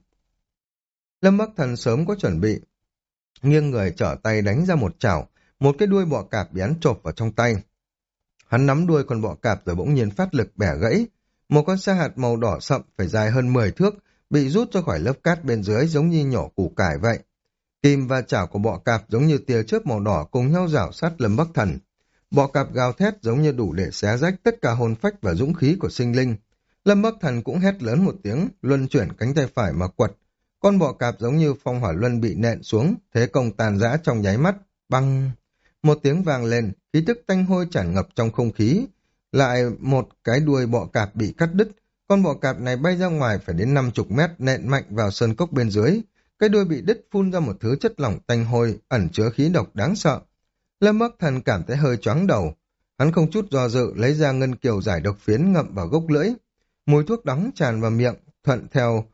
Lâm Bắc Thần sớm có chuẩn bị, nghiêng người trở tay đánh ra một chảo, một cái đuôi bọ cạp bén chộp vào trong tay. Hắn nắm đuôi con bọ cạp rồi bỗng nhiên phát lực bẻ gãy. Một con sa hạt màu đỏ sậm phải dài hơn mười thước, bị rút ra khỏi lớp cát bên dưới giống như nhổ củ cải vậy. Kim và chảo của bọ cạp giống như tia chớp màu đỏ cùng nhau rảo sát Lâm Bắc Thần. Bọ cạp gào thét giống như đủ để xé rách tất cả hồn phách và dũng khí của sinh linh. Lâm Bắc Thần cũng hét lớn một tiếng, luân chuyển cánh tay phải mà quật. Con bọ cạp giống như phong hỏa luân bị nện xuống, thế công tàn rã trong nháy mắt, băng. Một tiếng vang lên, khí tức tanh hôi tràn ngập trong không khí. Lại một cái đuôi bọ cạp bị cắt đứt, con bọ cạp này bay ra ngoài phải đến năm chục mét nện mạnh vào sơn cốc bên dưới. Cái đuôi bị đứt phun ra một thứ chất lỏng tanh hôi, ẩn chứa khí độc đáng sợ. Lâm Bắc Thần cảm thấy hơi choáng đầu. Hắn không chút do dự lấy ra ngân kiều giải độc phiến ngậm vào gốc lưỡi. Mùi thuốc đắng tràn vào miệng, thuận theo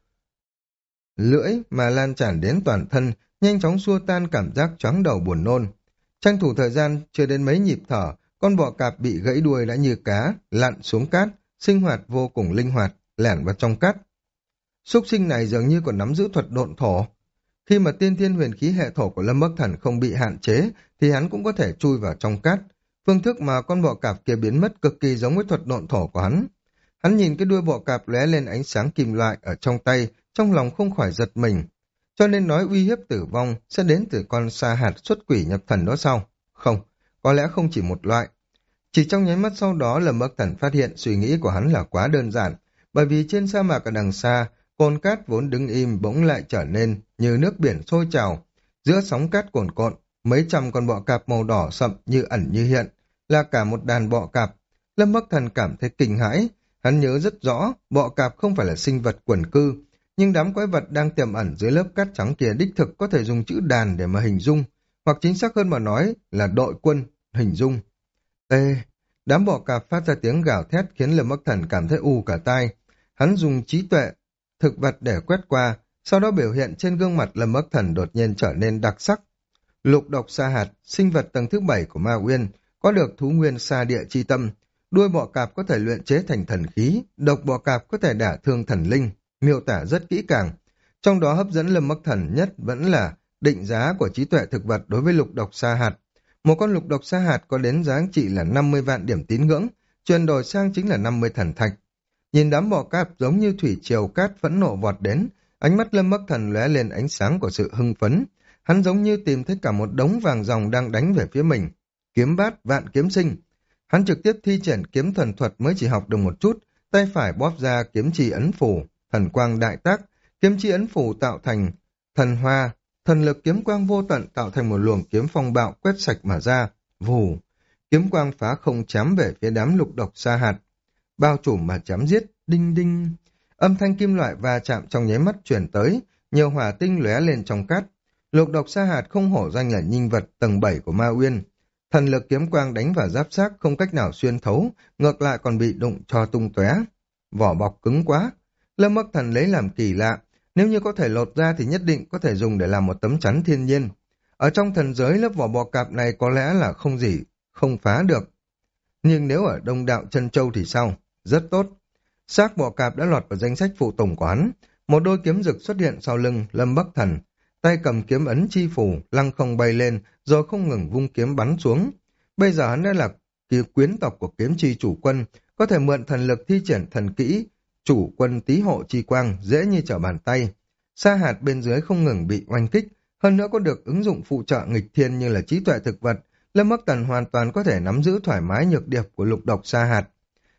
lưỡi mà lan tràn đến toàn thân, nhanh chóng xua tan cảm giác choáng đầu buồn nôn. Tranh thủ thời gian chưa đến mấy nhịp thở, con bọ cạp bị gãy đuôi đã như cá, lặn xuống cát, sinh hoạt vô cùng linh hoạt, lẻn vào trong cát. Súc sinh này dường như còn nắm giữ thuật độn thổ. Khi mà tiên thiên huyền khí hệ thổ của Lâm Bắc Thần không bị hạn chế, thì hắn cũng có thể chui vào trong cát. Phương thức mà con bọ cạp kia biến mất cực kỳ giống với thuật độn thổ của hắn. Hắn nhìn cái đuôi bọ cạp lóe lên ánh sáng kim loại ở trong tay, trong lòng không khỏi giật mình. Cho nên nói uy hiếp tử vong sẽ đến từ con sa hạt xuất quỷ nhập thần đó sao? Không, có lẽ không chỉ một loại. Chỉ trong nháy mắt sau đó Lâm Bắc Thần phát hiện suy nghĩ của hắn là quá đơn giản, bởi vì trên sa mạc ở đằng xa, cồn cát vốn đứng im bỗng lại trở nên như nước biển sôi trào. Giữa sóng cát cuồn cuộn, mấy trăm con bọ cạp màu đỏ sậm như ẩn như hiện, là cả một đàn bọ cạp. Lâm Bắc Thần cảm thấy kinh hãi, hắn nhớ rất rõ, bọ cạp không phải là sinh vật quần cư, nhưng đám quái vật đang tiềm ẩn dưới lớp cát trắng kia đích thực có thể dùng chữ đàn để mà hình dung, hoặc chính xác hơn mà nói là đội quân, hình dung. Tê, đám bọ cạp phát ra tiếng gào thét khiến Lâm Bắc Thần cảm thấy u cả tai. Hắn dùng trí tuệ, thực vật để quét qua, sau đó biểu hiện trên gương mặt Lâm Bắc Thần đột nhiên trở nên đặc sắc. Lục độc sa hạt, sinh vật tầng thứ bảy của Ma Uyên, có được thú nguyên sa địa chi tâm. Đuôi bọ cạp có thể luyện chế thành thần khí, độc bọ cạp có thể đả thương thần linh, miêu tả rất kỹ càng. Trong đó hấp dẫn Lâm Bắc Thần nhất vẫn là định giá của trí tuệ thực vật đối với lục độc sa hạt. Một con lục độc sa hạt có đến giá trị là năm mươi vạn điểm tín ngưỡng, chuyển đổi sang chính là năm mươi thần thạch. Nhìn đám bọ cạp giống như thủy triều cát phẫn nộ vọt đến, ánh mắt Lâm Bắc Thần lóe lên ánh sáng của sự hưng phấn. Hắn giống như tìm thấy cả một đống vàng ròng đang đánh về phía mình. Kiếm bát vạn kiếm sinh. Hắn trực tiếp thi triển kiếm thần thuật mới chỉ học được một chút, tay phải bóp ra kiếm chi ấn phủ, thần quang đại tác, kiếm chi ấn phủ tạo thành thần hoa, thần lực kiếm quang vô tận tạo thành một luồng kiếm phong bạo quét sạch mà ra, vù, kiếm quang phá không chém về phía đám lục độc sa hạt, bao trùm mà chém giết, đinh đinh, âm thanh kim loại va chạm trong nháy mắt truyền tới, nhiều hỏa tinh lóe lên trong cát. Lục độc sa hạt không hổ danh là nhân vật tầng bảy của Ma Uyên. Thần lực kiếm quang đánh vào giáp xác không cách nào xuyên thấu, ngược lại còn bị đụng cho tung tóe. Vỏ bọc cứng quá. Lâm Bắc Thần lấy làm kỳ lạ, nếu như có thể lột ra thì nhất định có thể dùng để làm một tấm chắn thiên nhiên. Ở trong thần giới lớp vỏ bọ cạp này có lẽ là không gì, không phá được. Nhưng nếu ở Đông Đạo Chân Châu thì sao? Rất tốt. Xác bọ cạp đã lọt vào danh sách phụ tùng của hắn. Một đôi kiếm rực xuất hiện sau lưng Lâm Bắc Thần. Tay cầm kiếm ấn chi phủ, lăng không bay lên, rồi không ngừng vung kiếm bắn xuống. Bây giờ hắn đã là kỳ quyến tộc của kiếm chi chủ quân, có thể mượn thần lực thi triển thần kỹ, chủ quân tí hộ chi quang, dễ như trở bàn tay. Sa hạt bên dưới không ngừng bị oanh kích, hơn nữa có được ứng dụng phụ trợ nghịch thiên như là trí tuệ thực vật, Lâm Bắc Thần hoàn toàn có thể nắm giữ thoải mái nhược điệp của lục độc sa hạt.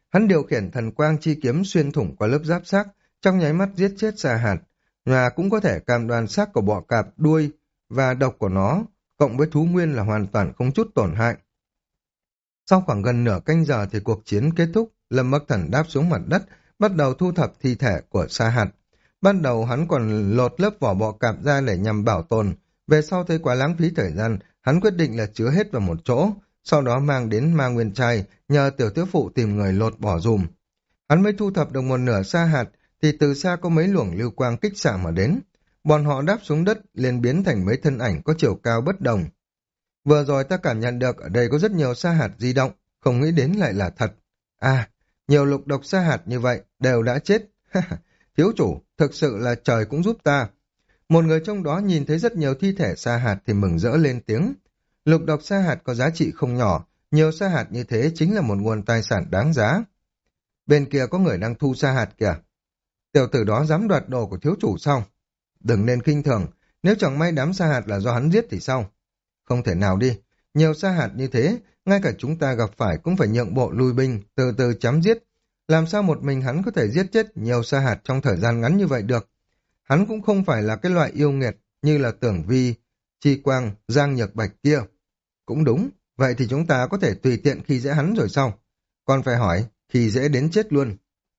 Hắn điều khiển thần quang chi kiếm xuyên thủng qua lớp giáp xác, trong nháy mắt giết chết Sa Hạt, và cũng có thể cam đoan xác của bọ cạp đuôi và độc của nó, cộng với thú nguyên là hoàn toàn không chút tổn hại. Sau khoảng gần nửa canh giờ thì cuộc chiến kết thúc, Lâm Bắc Thần đáp xuống mặt đất, bắt đầu thu thập thi thể của Sa Hạt. Ban đầu hắn còn lột lớp vỏ bọ cạp ra để nhằm bảo tồn, về sau thấy quá lãng phí thời gian, hắn quyết định là chứa hết vào một chỗ, sau đó mang đến Ma Nguyên Trai, nhờ tiểu thiếu phụ tìm người lột bỏ dùm. Hắn mới thu thập được một nửa Sa Hạt, thì từ xa có mấy luồng lưu quang kích xạ mà đến. Bọn họ đáp xuống đất, liền biến thành mấy thân ảnh có chiều cao bất đồng. Vừa rồi ta cảm nhận được ở đây có rất nhiều Sa Hạt di động, không nghĩ đến lại là thật. À, nhiều lục độc Sa Hạt như vậy, đều đã chết. Thiếu chủ, thực sự là trời cũng giúp ta. Một người trong đó nhìn thấy rất nhiều thi thể Sa Hạt thì mừng rỡ lên tiếng. Lục độc Sa Hạt có giá trị không nhỏ, nhiều Sa Hạt như thế chính là một nguồn tài sản đáng giá. Bên kia có người đang thu Sa Hạt kìa. Tiểu tử đó dám đoạt đồ của thiếu chủ sao? Đừng nên khinh thường, nếu chẳng may đám Sa Hạt là do hắn giết thì sao? Không thể nào đi, nhiều Sa Hạt như thế, ngay cả chúng ta gặp phải cũng phải nhượng bộ lui binh, từ từ chấm giết. Làm sao một mình hắn có thể giết chết nhiều Sa Hạt trong thời gian ngắn như vậy được? Hắn cũng không phải là cái loại yêu nghiệt như là Tưởng Vi, Chi Quang, Giang Nhược Bạch kia. Cũng đúng, vậy thì chúng ta có thể tùy tiện khi dễ hắn rồi sao? Còn phải hỏi, khi dễ đến chết luôn.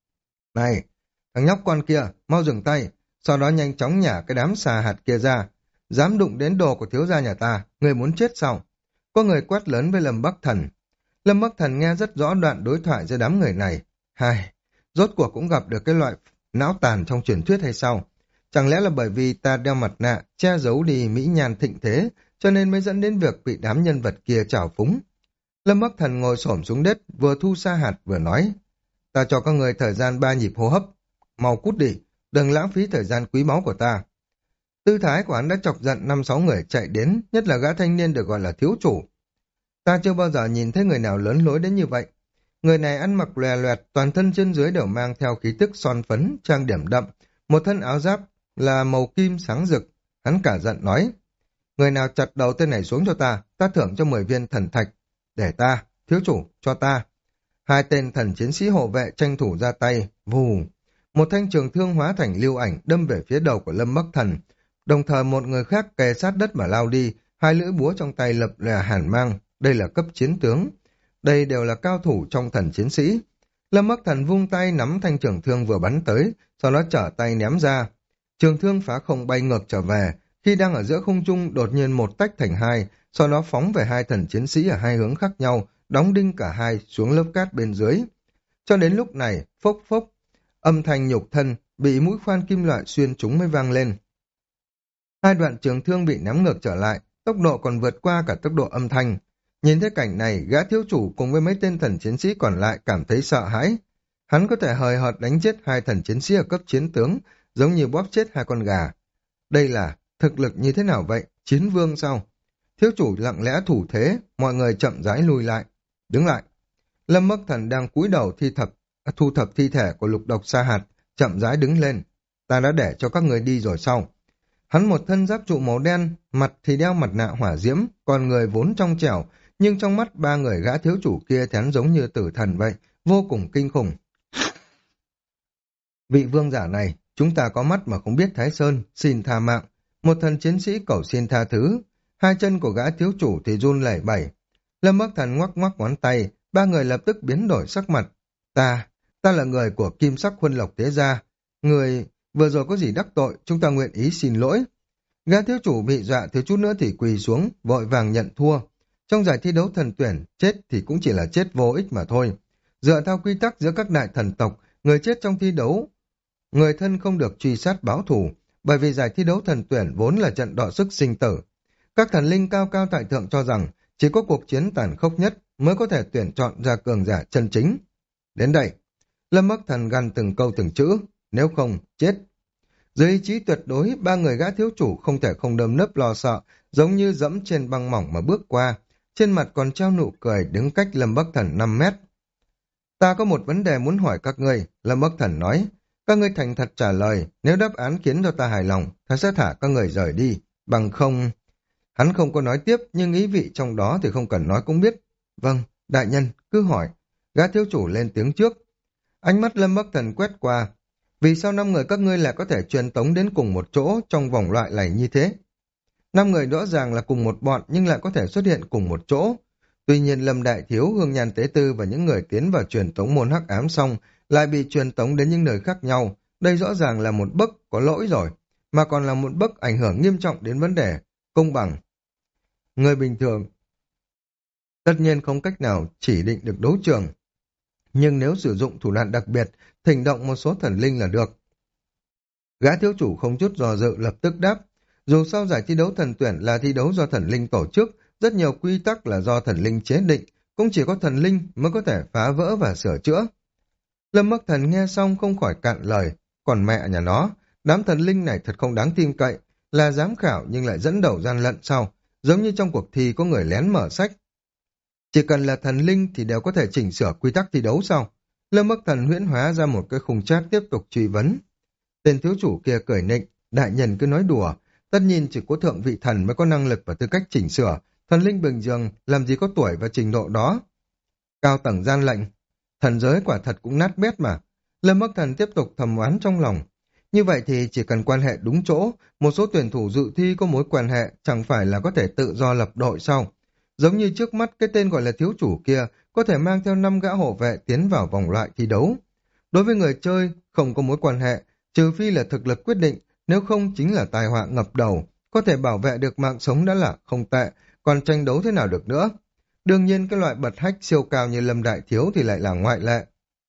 Này, thằng nhóc con kia, mau dừng tay, sau đó nhanh chóng nhả cái đám Sa Hạt kia ra. Dám đụng đến đồ của thiếu gia nhà ta, người muốn chết sao? Có người quát lớn với Lâm Bắc Thần. Lâm Bắc Thần nghe rất rõ đoạn đối thoại giữa đám người này. Hai, rốt cuộc cũng gặp được cái loại não tàn trong truyền thuyết hay sao? Chẳng lẽ là bởi vì ta đeo mặt nạ, che giấu đi mỹ nhan thịnh thế, cho nên mới dẫn đến việc bị đám nhân vật kia trào phúng? Lâm Bắc Thần ngồi xổm xuống đất, vừa thu Sa Hạt vừa nói. Ta cho các người thời gian ba nhịp hô hấp. Mau cút đi, đừng lãng phí thời gian quý báu của ta. Tư thái của hắn đã chọc giận năm sáu người chạy đến, nhất là gã thanh niên được gọi là thiếu chủ. Ta chưa bao giờ nhìn thấy người nào lớn lối đến như vậy. Người này ăn mặc lòe loẹt, toàn thân trên dưới đều mang theo khí tức son phấn, trang điểm đậm, một thân áo giáp là màu kim sáng rực. Hắn cả giận nói, người nào chặt đầu tên này xuống cho ta, ta thưởng cho mười viên thần thạch. Để ta, thiếu chủ, cho ta. Hai tên thần chiến sĩ hộ vệ tranh thủ ra tay, vù. Một thanh trường thương hóa thành lưu ảnh đâm về phía đầu của Lâm Bắc Thần. Đồng thời một người khác kề sát đất mà lao đi, hai lưỡi búa trong tay lập lè hàn mang. Đây là cấp chiến tướng. Đây đều là cao thủ trong thần chiến sĩ. Lâm Bắc Thần vung tay nắm thanh trường thương vừa bắn tới, sau đó trở tay ném ra. Trường thương phá không bay ngược trở về, khi đang ở giữa không trung đột nhiên một tách thành hai, sau đó phóng về hai thần chiến sĩ ở hai hướng khác nhau, đóng đinh cả hai xuống lớp cát bên dưới. Cho đến lúc này, phốc phốc, âm thanh nhục thân bị mũi khoan kim loại xuyên trúng mới vang lên. Hai đoạn trường thương bị ném ngược trở lại, tốc độ còn vượt qua cả tốc độ âm thanh. Nhìn thấy cảnh này, gã thiếu chủ cùng với mấy tên thần chiến sĩ còn lại cảm thấy sợ hãi. Hắn có thể hời hợt đánh chết hai thần chiến sĩ ở cấp chiến tướng, giống như bóp chết hai con gà. Đây là thực lực như thế nào vậy? Chiến vương sao? Thiếu chủ lặng lẽ thủ thế, mọi người chậm rãi lùi lại. Đứng lại. Lâm Bắc Thần đang cúi đầu thi thập, thu thập thi thể của lục độc Sa Hạt, chậm rãi đứng lên. Ta đã để cho các người đi rồi sao? Hắn một thân giáp trụ màu đen, mặt thì đeo mặt nạ hỏa diễm, còn người vốn trong trẻo, nhưng trong mắt ba người gã thiếu chủ kia thì hắn giống như tử thần vậy, vô cùng kinh khủng. Vị vương giả này, chúng ta có mắt mà không biết Thái Sơn, xin tha mạng. Một thần chiến sĩ cầu xin tha thứ. Hai chân của gã thiếu chủ thì run lẩy bẩy. Lâm Bắc Thần ngoắc ngoắc ngón tay, ba người lập tức biến đổi sắc mặt. Ta, ta là người của Kim Sắc Huân Lộc Tế Gia. Người vừa rồi có gì đắc tội, chúng ta nguyện ý xin lỗi. Gã thiếu chủ bị dọa thiếu chút nữa thì quỳ xuống, vội vàng nhận thua. Trong giải thi đấu thần tuyển, chết thì cũng chỉ là chết vô ích mà thôi. Dựa theo quy tắc giữa các đại thần tộc, người chết trong thi đấu, người thân không được truy sát báo thù, bởi vì giải thi đấu thần tuyển vốn là trận đọ sức sinh tử. Các thần linh cao cao tại thượng cho rằng chỉ có cuộc chiến tàn khốc nhất mới có thể tuyển chọn ra cường giả chân chính. Đến đây, Lâm Bắc Thần gằn từng câu từng chữ, nếu không, chết. Dưới ý chí tuyệt đối, ba người gã thiếu chủ không thể không đâm nấp lo sợ, giống như dẫm trên băng mỏng mà bước qua. Trên mặt còn treo nụ cười đứng cách Lâm Bắc Thần năm mét. Ta có một vấn đề muốn hỏi các ngươi, Lâm Bắc Thần nói. Các ngươi thành thật trả lời, nếu đáp án khiến cho ta hài lòng, ta sẽ thả các người rời đi. Bằng không... Hắn không có nói tiếp, nhưng ý vị trong đó thì không cần nói cũng biết. Vâng, đại nhân, cứ hỏi. Gã thiếu chủ lên tiếng trước. Ánh mắt Lâm Bắc Thần quét qua. Vì sao năm người các ngươi lại có thể truyền tống đến cùng một chỗ trong vòng loại này như thế? Năm người rõ ràng là cùng một bọn nhưng lại có thể xuất hiện cùng một chỗ. Tuy nhiên Lâm Đại Thiếu, Hương Nhan Tế Tư và những người tiến vào truyền tống môn hắc ám xong lại bị truyền tống đến những nơi khác nhau. Đây rõ ràng là một bức có lỗi rồi, mà còn là một bức ảnh hưởng nghiêm trọng đến vấn đề công bằng. Người bình thường tất nhiên không cách nào chỉ định được đấu trường, nhưng nếu sử dụng thủ đoạn đặc biệt, thỉnh động một số thần linh là được. Gã thiếu chủ không chút dò dự lập tức đáp. Dù sao giải thi đấu thần tuyển là thi đấu do thần linh tổ chức, rất nhiều quy tắc là do thần linh chế định, cũng chỉ có thần linh mới có thể phá vỡ và sửa chữa. Lâm Bắc Thần nghe xong không khỏi cạn lời, còn mẹ nhà nó, đám thần linh này thật không đáng tin cậy, là giám khảo nhưng lại dẫn đầu gian lận sau, giống như trong cuộc thi có người lén mở sách. Chỉ cần là thần linh thì đều có thể chỉnh sửa quy tắc thi đấu sau. Lâm Bắc Thần huyễn hóa ra một cái khung chat tiếp tục truy vấn. Tên thiếu chủ kia cười nịnh, đại nhân cứ nói đùa, tất nhiên chỉ có thượng vị thần mới có năng lực và tư cách chỉnh sửa, thần linh bình thường làm gì có tuổi và trình độ đó. Cao tầng gian lệnh, thần giới quả thật cũng nát bét mà. Lâm Bắc Thần tiếp tục thầm oán trong lòng. Như vậy thì chỉ cần quan hệ đúng chỗ, một số tuyển thủ dự thi có mối quan hệ chẳng phải là có thể tự do lập đội sau. Giống như trước mắt cái tên gọi là thiếu chủ kia có thể mang theo năm gã hộ vệ tiến vào vòng loại thi đấu. Đối với người chơi không có mối quan hệ, trừ phi là thực lực quyết định, nếu không chính là tai họa ngập đầu, có thể bảo vệ được mạng sống đã là không tệ, còn tranh đấu thế nào được nữa. Đương nhiên cái loại bật hách siêu cao như Lâm Đại Thiếu thì lại là ngoại lệ.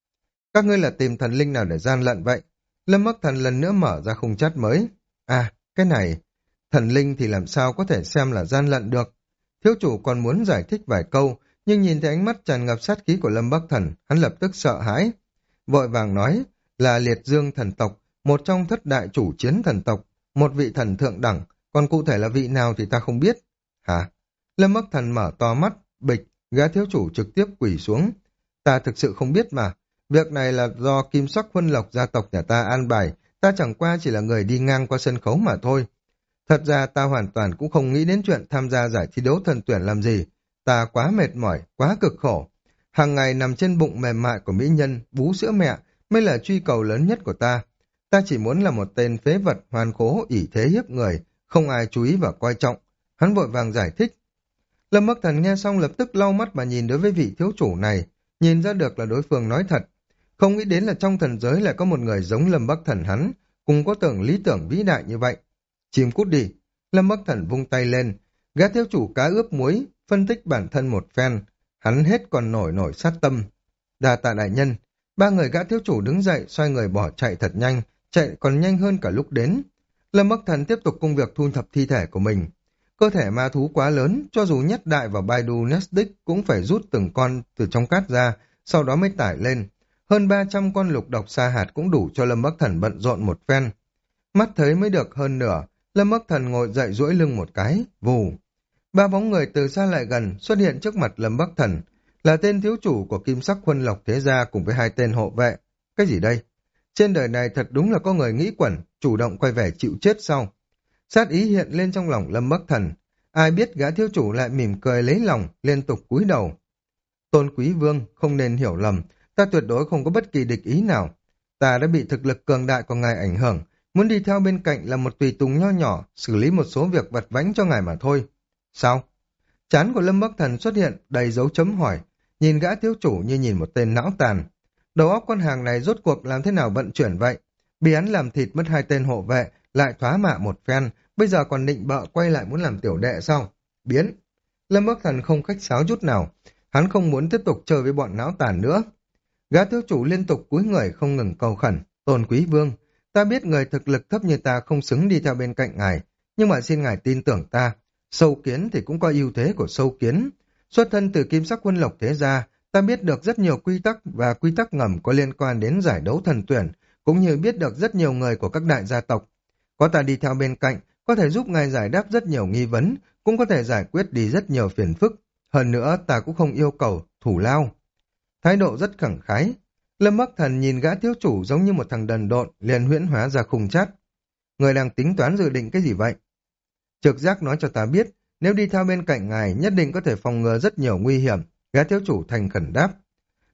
Các ngươi là tìm thần linh nào để gian lận vậy? Lâm Bắc Thần lần nữa mở ra khung chat mới. À, cái này, thần linh thì làm sao có thể xem là gian lận được. Thiếu chủ còn muốn giải thích vài câu, nhưng nhìn thấy ánh mắt tràn ngập sát khí của Lâm Bắc Thần, hắn lập tức sợ hãi. Vội vàng nói là Liệt Dương thần tộc, một trong thất đại chủ chiến thần tộc, một vị thần thượng đẳng, còn cụ thể là vị nào thì ta không biết. Hả? Lâm Bắc Thần mở to mắt, bịch, gã thiếu chủ trực tiếp quỳ xuống. Ta thực sự không biết mà, việc này là do Kim Sắc Huân Lộc gia tộc nhà ta an bài, ta chẳng qua chỉ là người đi ngang qua sân khấu mà thôi. Thật ra ta hoàn toàn cũng không nghĩ đến chuyện tham gia giải thi đấu thần tuyển làm gì, ta quá mệt mỏi, quá cực khổ. Hàng ngày nằm trên bụng mềm mại của mỹ nhân, bú sữa mẹ, mới là truy cầu lớn nhất của ta. Ta chỉ muốn là một tên phế vật hoàn khố ỷ thế hiếp người, không ai chú ý và coi trọng. Hắn vội vàng giải thích. Lâm Bắc Thần nghe xong lập tức lau mắt mà nhìn đối với vị thiếu chủ này, nhìn ra được là đối phương nói thật. Không nghĩ đến là trong thần giới lại có một người giống Lâm Bắc Thần hắn, cùng có tưởng lý tưởng vĩ đại như vậy. Chìm cút đi. Lâm Bắc Thần vung tay lên, gã thiếu chủ cá ướp muối, phân tích bản thân một phen, hắn hết còn nổi nổi sát tâm. Đà tạ đại nhân. Ba người gã thiếu chủ đứng dậy, xoay người bỏ chạy thật nhanh, chạy còn nhanh hơn cả lúc đến. Lâm Bắc Thần tiếp tục công việc thu thập thi thể của mình. Cơ thể ma thú quá lớn, cho dù nhất đại vào Baidu Nestic cũng phải rút từng con từ trong cát ra, sau đó mới tải lên. Hơn ba trăm con lục độc sa hạt cũng đủ cho Lâm Bắc Thần bận rộn một phen. Mắt thấy mới được hơn nửa, Lâm Bắc Thần ngồi dậy duỗi lưng một cái, vù. Ba bóng người từ xa lại gần xuất hiện trước mặt Lâm Bắc Thần, là tên thiếu chủ của Kim Sắc Huân Lộc Thế Gia cùng với hai tên hộ vệ. Cái gì đây? Trên đời này thật đúng là có người nghĩ quẩn, chủ động quay về chịu chết sau. Sát ý hiện lên trong lòng Lâm Bắc Thần. Ai biết gã thiếu chủ lại mỉm cười lấy lòng, liên tục cúi đầu. Tôn Quý Vương, không nên hiểu lầm, ta tuyệt đối không có bất kỳ địch ý nào. Ta đã bị thực lực cường đại của ngài ảnh hưởng, muốn đi theo bên cạnh là một tùy tùng nho nhỏ, xử lý một số việc vặt vãnh cho ngài mà thôi. Sao? Trán của Lâm Bắc Thần xuất hiện đầy dấu chấm hỏi, nhìn gã thiếu chủ như nhìn một tên não tàn. Đầu óc con hàng này rốt cuộc làm thế nào vận chuyển vậy? Bị hắn làm thịt mất hai tên hộ vệ, lại thoá mạ một phen, bây giờ còn định bợ quay lại muốn làm tiểu đệ sao? Biến! Lâm Bắc Thần không khách sáo chút nào, hắn không muốn tiếp tục chơi với bọn não tàn nữa. Gã thiếu chủ liên tục cúi người không ngừng cầu khẩn, Tôn Quý Vương, ta biết người thực lực thấp như ta không xứng đi theo bên cạnh ngài, nhưng mà xin ngài tin tưởng ta, sâu kiến thì cũng có ưu thế của sâu kiến. Xuất thân từ Kim Sắc Huân Lộc Thế Gia, ta biết được rất nhiều quy tắc và quy tắc ngầm có liên quan đến giải đấu thần tuyển, cũng như biết được rất nhiều người của các đại gia tộc. Có ta đi theo bên cạnh, có thể giúp ngài giải đáp rất nhiều nghi vấn, cũng có thể giải quyết đi rất nhiều phiền phức. Hơn nữa ta cũng không yêu cầu thủ lao. Thái độ rất khẳng khái. Lâm Bắc Thần nhìn gã thiếu chủ giống như một thằng đần độn, liền huyễn hóa ra khung chát. Người đang tính toán dự định cái gì vậy? Trực giác nói cho ta biết, nếu đi theo bên cạnh ngài nhất định có thể phòng ngừa rất nhiều nguy hiểm. Gã thiếu chủ thành khẩn đáp.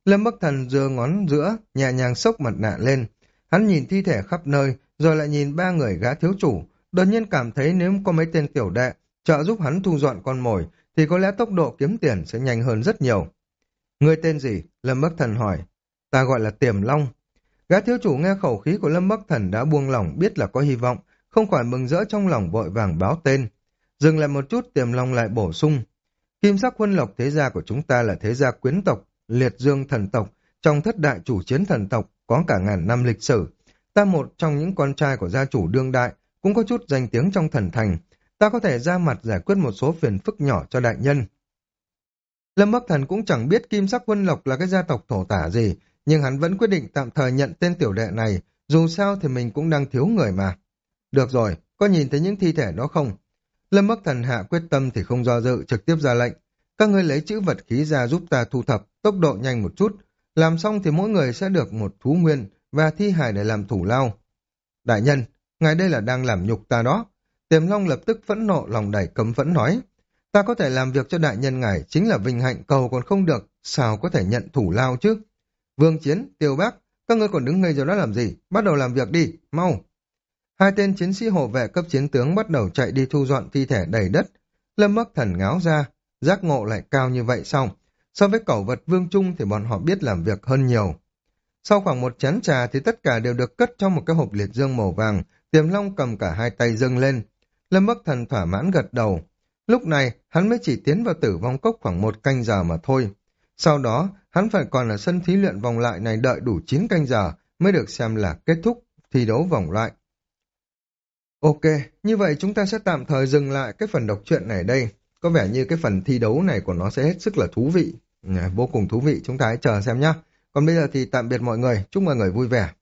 Lâm Bắc Thần giơ ngón giữa, nhẹ nhàng xốc mặt nạ lên. Hắn nhìn thi thể khắp nơi, rồi lại nhìn ba người gã thiếu chủ. Đột nhiên cảm thấy nếu có mấy tên tiểu đệ trợ giúp hắn thu dọn con mồi, thì có lẽ tốc độ kiếm tiền sẽ nhanh hơn rất nhiều. Ngươi tên gì? Lâm Bắc Thần hỏi. Ta gọi là Tiềm Long. Gã thiếu chủ nghe khẩu khí của Lâm Bắc Thần đã buông lỏng, biết là có hy vọng, không khỏi mừng rỡ trong lòng, vội vàng báo tên. Dừng lại một chút, Tiềm Long lại bổ sung. Kim sắc huân lộc thế gia của chúng ta là thế gia quyến tộc, liệt dương thần tộc, trong thất đại chủ chiến thần tộc có cả ngàn năm lịch sử. Ta một trong những con trai của gia chủ đương đại, cũng có chút danh tiếng trong thần thành. Ta có thể ra mặt giải quyết một số phiền phức nhỏ cho đại nhân. Lâm Bắc Thần cũng chẳng biết Kim sắc huân lộc là cái gia tộc thổ tả gì, nhưng hắn vẫn quyết định tạm thời nhận tên tiểu đệ này, dù sao thì mình cũng đang thiếu người mà. Được rồi, có nhìn thấy những thi thể đó không? Lâm Bắc Thần hạ quyết tâm thì không do dự, trực tiếp ra lệnh. Các ngươi lấy chữ vật khí ra giúp ta thu thập, tốc độ nhanh một chút. Làm xong thì mỗi người sẽ được một thú nguyên và thi hài để làm thủ lao. Đại nhân, ngài đây là đang làm nhục ta đó. Tiềm Long lập tức phẫn nộ, lòng đầy cấm phẫn nói. Ta có thể làm việc cho đại nhân ngài, chính là vinh hạnh, cầu còn không được, sao có thể nhận thủ lao chứ? Vương Chiến, Tiêu Bác, các ngươi còn đứng ngây rồi đó làm gì? Bắt đầu làm việc đi, mau. Hai tên chiến sĩ hộ vệ cấp chiến tướng bắt đầu chạy đi thu dọn thi thể đầy đất. Lâm Bắc Thần ngáo ra, giác ngộ lại cao như vậy sao? So với cẩu vật Vương Trung thì bọn họ biết làm việc hơn nhiều. Sau khoảng một chén trà thì tất cả đều được cất trong một cái hộp liệt dương màu vàng. Tiềm Long cầm cả hai tay dâng lên. Lâm Bắc Thần thỏa mãn gật đầu. Lúc này hắn mới chỉ tiến vào tử vong cốc khoảng một canh giờ mà thôi. Sau đó hắn phải còn ở sân thí luyện vòng loại này đợi đủ chín canh giờ mới được xem là kết thúc thi đấu vòng loại. Ok, như vậy chúng ta sẽ tạm thời dừng lại cái phần đọc truyện này đây. Có vẻ như cái phần thi đấu này của nó sẽ hết sức là thú vị. Vô cùng thú vị, chúng ta hãy chờ xem nhé. Còn bây giờ thì tạm biệt mọi người, chúc mọi người vui vẻ.